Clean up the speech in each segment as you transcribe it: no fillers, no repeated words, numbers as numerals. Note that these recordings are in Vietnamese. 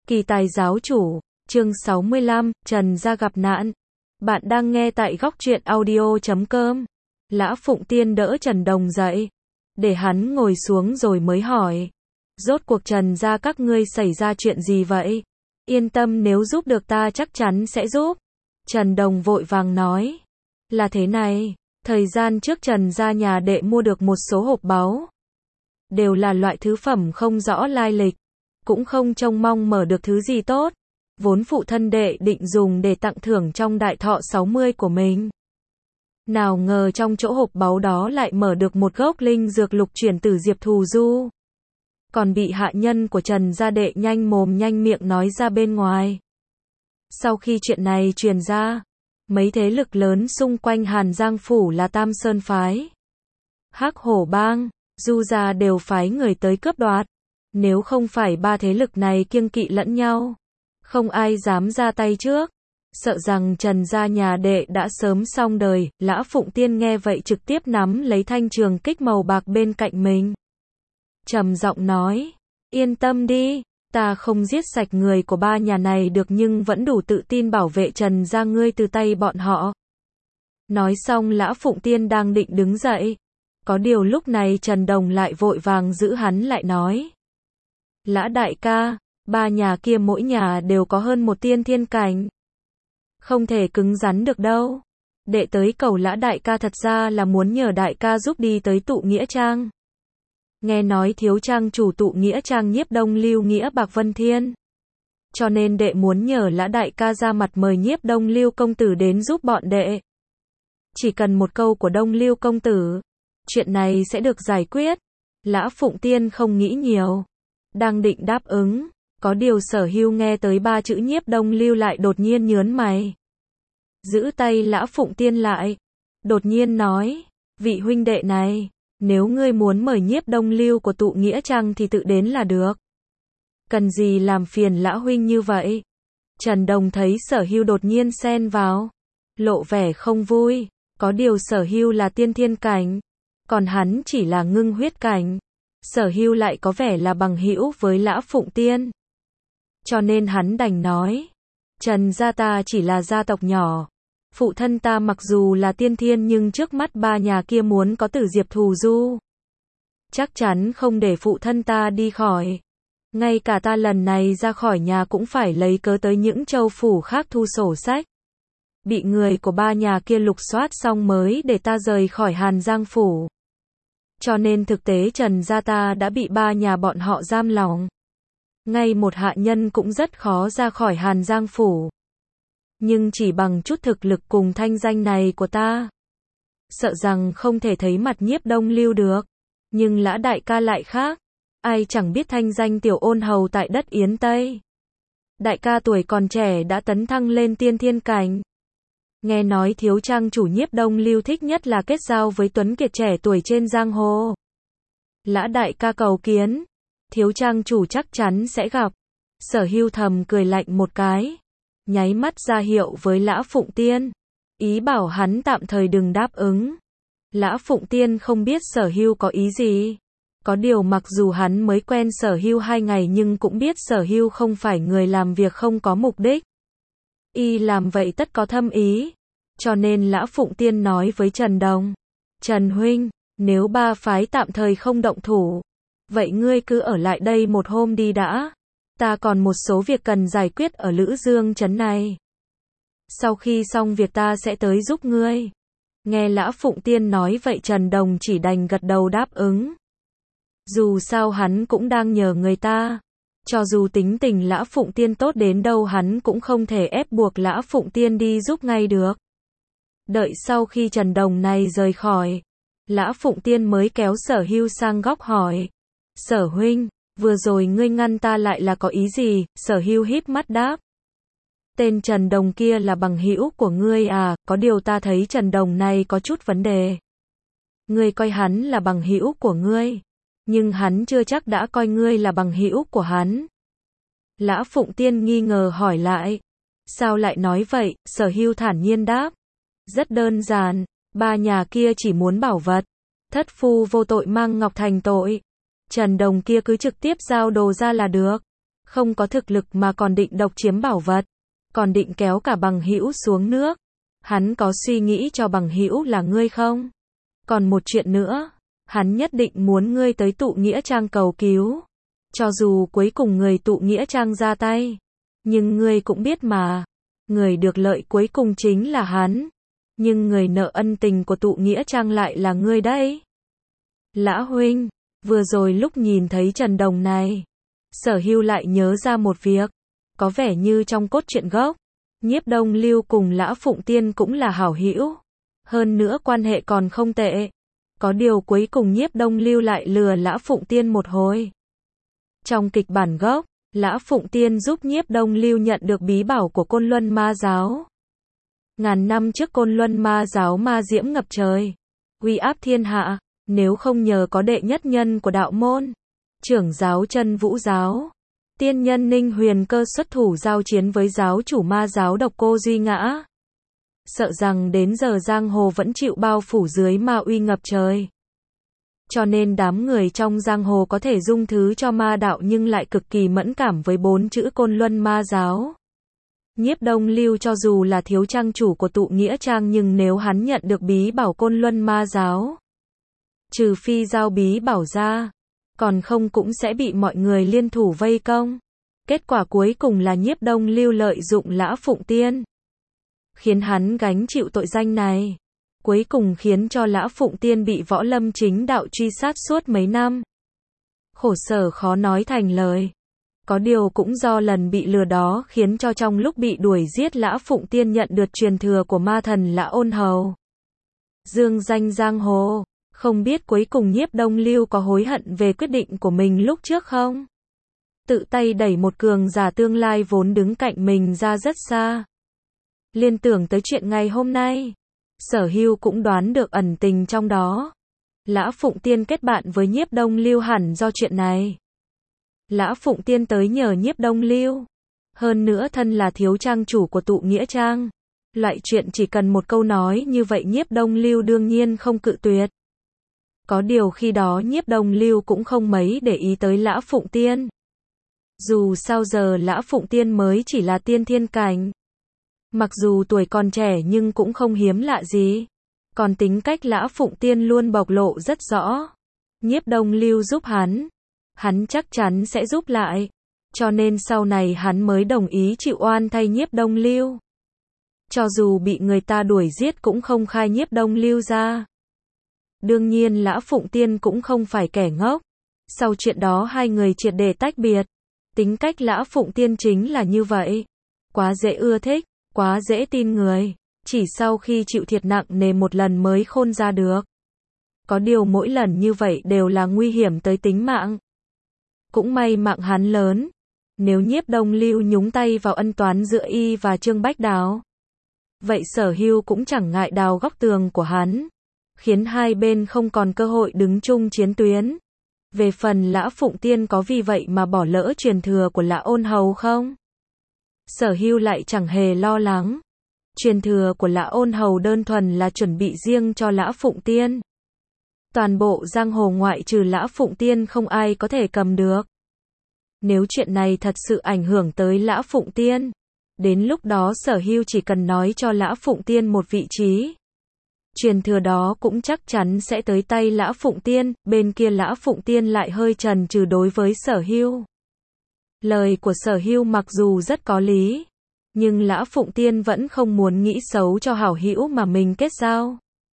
Kỳ tài giáo chủ, chương 65, Trần gia gặp nạn. Bạn đang nghe tại góc truyện audio.com. Lã Phụng Tiên đỡ Trần Đồng dậy, để hắn ngồi xuống rồi mới hỏi. Rốt cuộc Trần gia các ngươi xảy ra chuyện gì vậy? Yên tâm, nếu giúp được ta chắc chắn sẽ giúp. Trần Đồng vội vàng nói. Là thế này, thời gian trước Trần gia nhà đệ mua được một số hộp báu. Đều là loại thứ phẩm không rõ lai lịch. Cũng không trông mong mở được thứ gì tốt. Vốn phụ thân đệ định dùng để tặng thưởng trong đại thọ 60 của mình. Nào ngờ trong chỗ hộp báu đó lại mở được một gốc linh dược lục chuyển tử diệp thù du. Còn bị hạ nhân của Trần gia đệ nhanh mồm nhanh miệng nói ra bên ngoài. Sau khi chuyện này truyền ra, mấy thế lực lớn xung quanh Hàn Giang Phủ là Tam Sơn Phái, Hắc Hổ Bang, Du gia đều phái người tới cướp đoạt. Nếu không phải ba thế lực này kiêng kỵ lẫn nhau, không ai dám ra tay trước. Sợ rằng Trần gia nhà đệ đã sớm xong đời. Lã Phụng Tiên nghe vậy trực tiếp nắm lấy thanh trường kích màu bạc bên cạnh mình, trầm giọng nói, yên tâm đi, ta không giết sạch người của ba nhà này được nhưng vẫn đủ tự tin bảo vệ Trần gia ngươi từ tay bọn họ. Nói xong Lã Phụng Tiên đang định đứng dậy, có điều lúc này Trần Đồng lại vội vàng giữ hắn lại nói. Lã đại ca, ba nhà kia mỗi nhà đều có hơn một tiên thiên cảnh. Không thể cứng rắn được đâu. Đệ tới cầu Lã đại ca thật ra là muốn nhờ đại ca giúp đi tới tụ nghĩa trang. Nghe nói thiếu trang chủ tụ nghĩa trang Nhiếp Đông Lưu Nghĩa Bạc Vân Thiên. Cho nên đệ muốn nhờ Lã đại ca ra mặt mời Nhiếp Đông Lưu công tử đến giúp bọn đệ. Chỉ cần một câu của Đông Lưu công tử, chuyện này sẽ được giải quyết. Lã Phụng Tiên không nghĩ nhiều, đang định đáp ứng, có điều Sở Hưu nghe tới ba chữ Nhiếp Đông Lưu lại đột nhiên nhớn mày. Giữ tay Lã Phụng Tiên lại, đột nhiên nói, vị huynh đệ này, nếu ngươi muốn mời Nhiếp Đông Lưu của tụ nghĩa trang thì tự đến là được. Cần gì làm phiền Lã huynh như vậy? Trần Đồng thấy Sở Hưu đột nhiên xen vào, lộ vẻ không vui, có điều Sở Hưu là tiên thiên cảnh, còn hắn chỉ là ngưng huyết cảnh. Sở Hưu lại có vẻ là bằng hữu với Lã Phụng Tiên, cho nên hắn đành nói, Trần gia ta chỉ là gia tộc nhỏ, phụ thân ta mặc dù là tiên thiên nhưng trước mắt ba nhà kia muốn có tử diệp thù du, chắc chắn không để phụ thân ta đi khỏi. Ngay cả ta lần này ra khỏi nhà cũng phải lấy cớ tới những châu phủ khác thu sổ sách. Bị người của ba nhà kia lục soát xong mới để ta rời khỏi Hàn Giang Phủ. Cho nên thực tế Trần gia ta đã bị ba nhà bọn họ giam lỏng. Ngay một hạ nhân cũng rất khó ra khỏi Hàn Giang Phủ. Nhưng chỉ bằng chút thực lực cùng thanh danh này của ta, sợ rằng không thể thấy mặt Nhiếp Đông Lưu được. Nhưng Lã đại ca lại khác, ai chẳng biết thanh danh tiểu ôn hầu tại đất Yến Tây. Đại ca tuổi còn trẻ đã tấn thăng lên tiên thiên cảnh. Nghe nói thiếu trang chủ Nhiếp Đông Lưu thích nhất là kết giao với tuấn kiệt trẻ tuổi trên giang hồ. Lã đại ca cầu kiến, thiếu trang chủ chắc chắn sẽ gặp. Sở Hưu thầm cười lạnh một cái, nháy mắt ra hiệu với Lã Phụng Tiên, ý bảo hắn tạm thời đừng đáp ứng. Lã Phụng Tiên không biết Sở Hưu có ý gì. Có điều mặc dù hắn mới quen Sở Hưu 2 ngày nhưng cũng biết Sở Hưu không phải người làm việc không có mục đích. Y làm vậy tất có thâm ý. Cho nên Lã Phụng Tiên nói với Trần Đồng, Trần huynh, nếu ba phái tạm thời không động thủ, vậy ngươi cứ ở lại đây một hôm đi đã. Ta còn một số việc cần giải quyết ở Lữ Dương trấn này. Sau khi xong việc ta sẽ tới giúp ngươi. Nghe Lã Phụng Tiên nói vậy Trần Đồng chỉ đành gật đầu đáp ứng. Dù sao hắn cũng đang nhờ người ta. Cho dù tính tình Lã Phụng Tiên tốt đến đâu hắn cũng không thể ép buộc Lã Phụng Tiên đi giúp ngay được. Đợi sau khi Trần Đồng này rời khỏi, Lã Phụng Tiên mới kéo Sở Hưu sang góc hỏi. Sở huynh, vừa rồi ngươi ngăn ta lại là có ý gì? Sở Hưu híp mắt đáp. Tên Trần Đồng kia là bằng hữu của ngươi à? Có điều ta thấy Trần Đồng này có chút vấn đề. Ngươi coi hắn là bằng hữu của ngươi, nhưng hắn chưa chắc đã coi ngươi là bằng hữu của hắn. Lã Phụng Tiên nghi ngờ hỏi lại. Sao lại nói vậy? Sở Hưu thản nhiên đáp. Rất đơn giản, ba nhà kia chỉ muốn bảo vật. Thất phu vô tội mang ngọc thành tội. Trần Đồng kia cứ trực tiếp giao đồ ra là được. Không có thực lực mà còn định độc chiếm bảo vật, còn định kéo cả bằng hữu xuống nước. Hắn có suy nghĩ cho bằng hữu là ngươi không? Còn một chuyện nữa, hắn nhất định muốn ngươi tới tụ nghĩa trang cầu cứu. Cho dù cuối cùng người tụ nghĩa trang ra tay, nhưng ngươi cũng biết mà, người được lợi cuối cùng chính là hắn. Nhưng người nợ ân tình của tụ nghĩa trang lại là ngươi đấy. Lã huynh, vừa rồi lúc nhìn thấy Trần Đồng này, Sở Hưu lại nhớ ra một việc, có vẻ như trong cốt truyện gốc, Nhiếp Đông Lưu cùng Lã Phụng Tiên cũng là hảo hữu, hơn nữa quan hệ còn không tệ. Có điều cuối cùng Nhiếp Đông Lưu lại lừa Lã Phụng Tiên một hồi. Trong kịch bản gốc, Lã Phụng Tiên giúp Nhiếp Đông Lưu nhận được bí bảo của Côn Luân Ma Giáo. Ngàn năm trước Côn Luân Ma Giáo ma diễm ngập trời, uy áp thiên hạ, nếu không nhờ có đệ nhất nhân của đạo môn, trưởng giáo Chân Vũ Giáo, tiên nhân Ninh Huyền Cơ xuất thủ giao chiến với giáo chủ ma giáo Độc Cô Duy Ngã, sợ rằng đến giờ giang hồ vẫn chịu bao phủ dưới ma uy ngập trời. Cho nên đám người trong giang hồ có thể dung thứ cho ma đạo nhưng lại cực kỳ mẫn cảm với 4 chữ Côn Luân Ma Giáo. Nhiếp Đông Lưu cho dù là thiếu trang chủ của tụ nghĩa trang nhưng nếu hắn nhận được bí bảo Côn Luân Ma Giáo, trừ phi giao bí bảo ra, còn không cũng sẽ bị mọi người liên thủ vây công. Kết quả cuối cùng là Nhiếp Đông Lưu lợi dụng Lã Phụng Tiên, khiến hắn gánh chịu tội danh này. Cuối cùng khiến cho Lã Phụng Tiên bị Võ Lâm chính đạo truy sát suốt mấy năm. Khổ sở khó nói thành lời. Có điều cũng do lần bị lừa đó khiến cho trong lúc bị đuổi giết Lã Phụng Tiên nhận được truyền thừa của ma thần Lã Ôn Hầu. Dương danh giang hồ, không biết cuối cùng Nhiếp Đông Lưu có hối hận về quyết định của mình lúc trước không? Tự tay đẩy một cường giả tương lai vốn đứng cạnh mình ra rất xa. Liên tưởng tới chuyện ngày hôm nay, Sở Hưu cũng đoán được ẩn tình trong đó. Lã Phụng Tiên kết bạn với Nhiếp Đông Lưu hẳn do chuyện này. Lã Phụng Tiên tới nhờ Nhiếp Đông Lưu. Hơn nữa thân là thiếu trang chủ của tụ nghĩa trang. Loại chuyện chỉ cần một câu nói như vậy Nhiếp Đông Lưu đương nhiên không cự tuyệt. Có điều khi đó Nhiếp Đông Lưu cũng không mấy để ý tới Lã Phụng Tiên. Dù sao giờ Lã Phụng Tiên mới chỉ là tiên thiên cảnh. Mặc dù tuổi còn trẻ nhưng cũng không hiếm lạ gì. Còn tính cách Lã Phụng Tiên luôn bộc lộ rất rõ. Nhiếp Đông Lưu giúp hắn chắc chắn sẽ giúp lại. Cho nên sau này hắn mới đồng ý chịu oan thay Nhiếp Đông Lưu. Cho dù bị người ta đuổi giết cũng không khai Nhiếp Đông Lưu ra. Đương nhiên Lã Phụng Tiên cũng không phải kẻ ngốc. Sau chuyện đó hai người triệt để tách biệt. Tính cách Lã Phụng Tiên chính là như vậy. Quá dễ ưa thích, quá dễ tin người. Chỉ sau khi chịu thiệt nặng nề một lần mới khôn ra được. Có điều mỗi lần như vậy đều là nguy hiểm tới tính mạng. Cũng may mạng hắn lớn. Nếu Nhiếp Đông Lưu nhúng tay vào ân toán giữa y và Trương Bách Đào, vậy Sở Hưu cũng chẳng ngại đào góc tường của hắn, khiến hai bên không còn cơ hội đứng chung chiến tuyến. Về phần Lã Phụng Tiên có vì vậy mà bỏ lỡ truyền thừa của Lã Ôn Hầu không? Sở Hưu lại chẳng hề lo lắng. Truyền thừa của Lã Ôn Hầu đơn thuần là chuẩn bị riêng cho Lã Phụng Tiên. Toàn bộ giang hồ ngoại trừ Lã Phụng Tiên không ai có thể cầm được. Nếu chuyện này thật sự ảnh hưởng tới Lã Phụng Tiên, đến lúc đó Sở Hưu chỉ cần nói cho Lã Phụng Tiên một vị trí. Truyền thừa đó cũng chắc chắn sẽ tới tay Lã Phụng Tiên, bên kia Lã Phụng Tiên lại hơi chần chừ đối với Sở Hưu. Lời của Sở Hưu mặc dù rất có lý, nhưng Lã Phụng Tiên vẫn không muốn nghĩ xấu cho hảo hữu mà mình kết giao.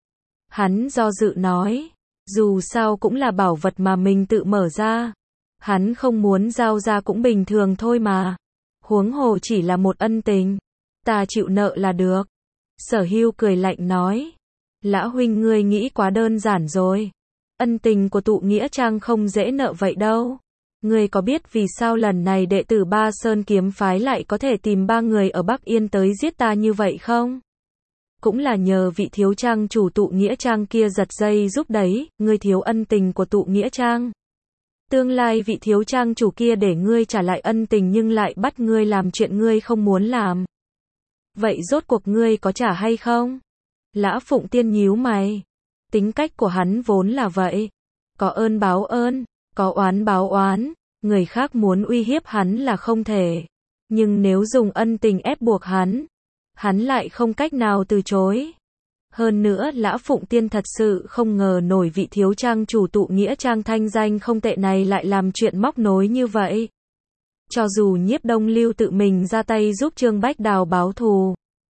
Hắn do dự nói, dù sao cũng là bảo vật mà mình tự mở ra, hắn không muốn giao ra cũng bình thường thôi mà. Huống hồ chỉ là một ân tình, ta chịu nợ là được. Sở Hưu cười lạnh nói, Lã huynh ngươi nghĩ quá đơn giản rồi. Ân tình của tụ nghĩa trang không dễ nợ vậy đâu. Ngươi có biết vì sao lần này đệ tử Ba Sơn kiếm phái lại có thể tìm 3 người ở Bắc Yên tới giết ta như vậy không? Cũng là nhờ vị thiếu trang chủ tụ nghĩa trang kia giật dây giúp đấy, ngươi thiếu ân tình của tụ nghĩa trang. Tương lai vị thiếu trang chủ kia để ngươi trả lại ân tình nhưng lại bắt ngươi làm chuyện ngươi không muốn làm. Vậy rốt cuộc ngươi có trả hay không? Lã Phụng Tiên nhíu mày. Tính cách của hắn vốn là vậy. Có ơn báo ơn, có oán báo oán. Người khác muốn uy hiếp hắn là không thể. Nhưng nếu dùng ân tình ép buộc hắn lại không cách nào từ chối. Hơn nữa Lã Phụng Tiên thật sự không ngờ nổi vị thiếu trang chủ tụ nghĩa trang thanh danh không tệ này lại làm chuyện móc nối như vậy. Cho dù Nhiếp Đông Lưu tự mình ra tay giúp Trương Bách Đào báo thù,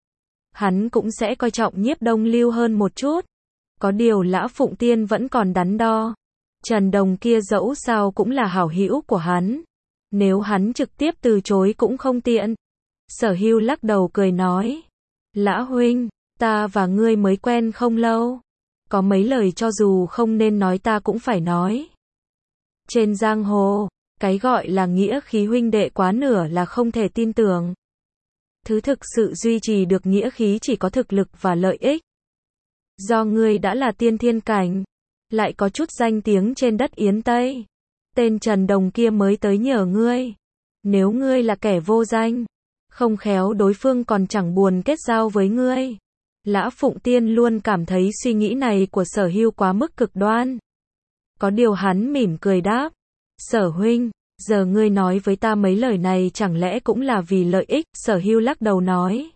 hắn cũng sẽ coi trọng Nhiếp Đông Lưu hơn một chút. Có điều Lã Phụng Tiên vẫn còn đắn đo. Trần Đồng kia dẫu sao cũng là hảo hữu của hắn. Nếu hắn trực tiếp từ chối cũng không tiện. Sở Hưu lắc đầu cười nói. Lã huynh, ta và ngươi mới quen không lâu. Có mấy lời cho dù không nên nói ta cũng phải nói. Trên giang hồ, cái gọi là nghĩa khí huynh đệ quá nửa là không thể tin tưởng. Thứ thực sự duy trì được nghĩa khí chỉ có thực lực và lợi ích. Do ngươi đã là tiên thiên cảnh, lại có chút danh tiếng trên đất Yến Tây. Tên Trần Đồng kia mới tới nhờ ngươi. Nếu ngươi là kẻ vô danh, không khéo đối phương còn chẳng buồn kết giao với ngươi. Lã Phụng Tiên luôn cảm thấy suy nghĩ này của Sở Hưu quá mức cực đoan. Có điều hắn mỉm cười đáp. Sở huynh, giờ ngươi nói với ta mấy lời này chẳng lẽ cũng là vì lợi ích? Sở Hưu lắc đầu nói.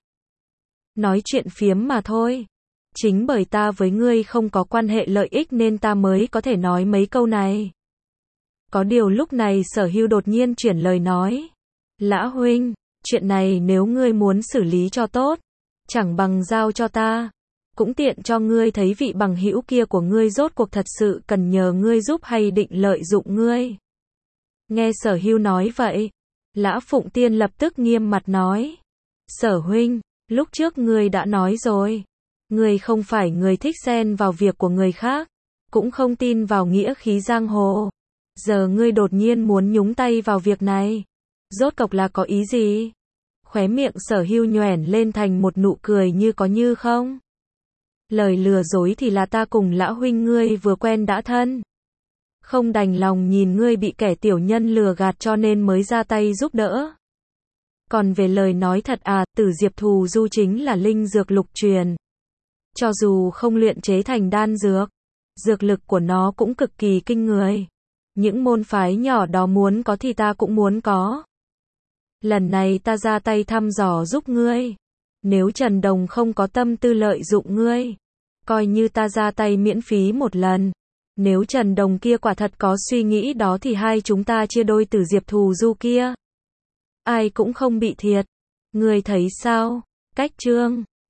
Nói chuyện phiếm mà thôi. Chính bởi ta với ngươi không có quan hệ lợi ích nên ta mới có thể nói mấy câu này. Có điều lúc này Sở Hưu đột nhiên chuyển lời nói. Lã huynh, chuyện này nếu ngươi muốn xử lý cho tốt, chẳng bằng giao cho ta. Cũng tiện cho ngươi thấy vị bằng hữu kia của ngươi rốt cuộc thật sự cần nhờ ngươi giúp hay định lợi dụng ngươi. Nghe Sở Hưu nói vậy, Lã Phụng Tiên lập tức nghiêm mặt nói. Sở huynh, lúc trước ngươi đã nói rồi. Ngươi không phải người thích xen vào việc của người khác, cũng không tin vào nghĩa khí giang hồ. Giờ ngươi đột nhiên muốn nhúng tay vào việc này. Rốt cục là có ý gì? Khóe miệng Sở Hưu nhoẻn lên thành một nụ cười như có như không. Lời lừa dối thì là ta cùng Lã huynh ngươi vừa quen đã thân. Không đành lòng nhìn ngươi bị kẻ tiểu nhân lừa gạt cho nên mới ra tay giúp đỡ. Còn về lời nói thật Tử Diệp Thù Du chính là linh dược lục truyền. Cho dù không luyện chế thành đan dược, dược lực của nó cũng cực kỳ kinh người. Những môn phái nhỏ đó muốn có thì ta cũng muốn có. Lần này ta ra tay thăm dò giúp ngươi. Nếu Trần Đồng không có tâm tư lợi dụng ngươi, coi như ta ra tay miễn phí một lần. Nếu Trần Đồng kia quả thật có suy nghĩ đó thì hai chúng ta chia đôi Tử Diệp Thù Du kia. Ai cũng không bị thiệt. Ngươi thấy sao? Cách chương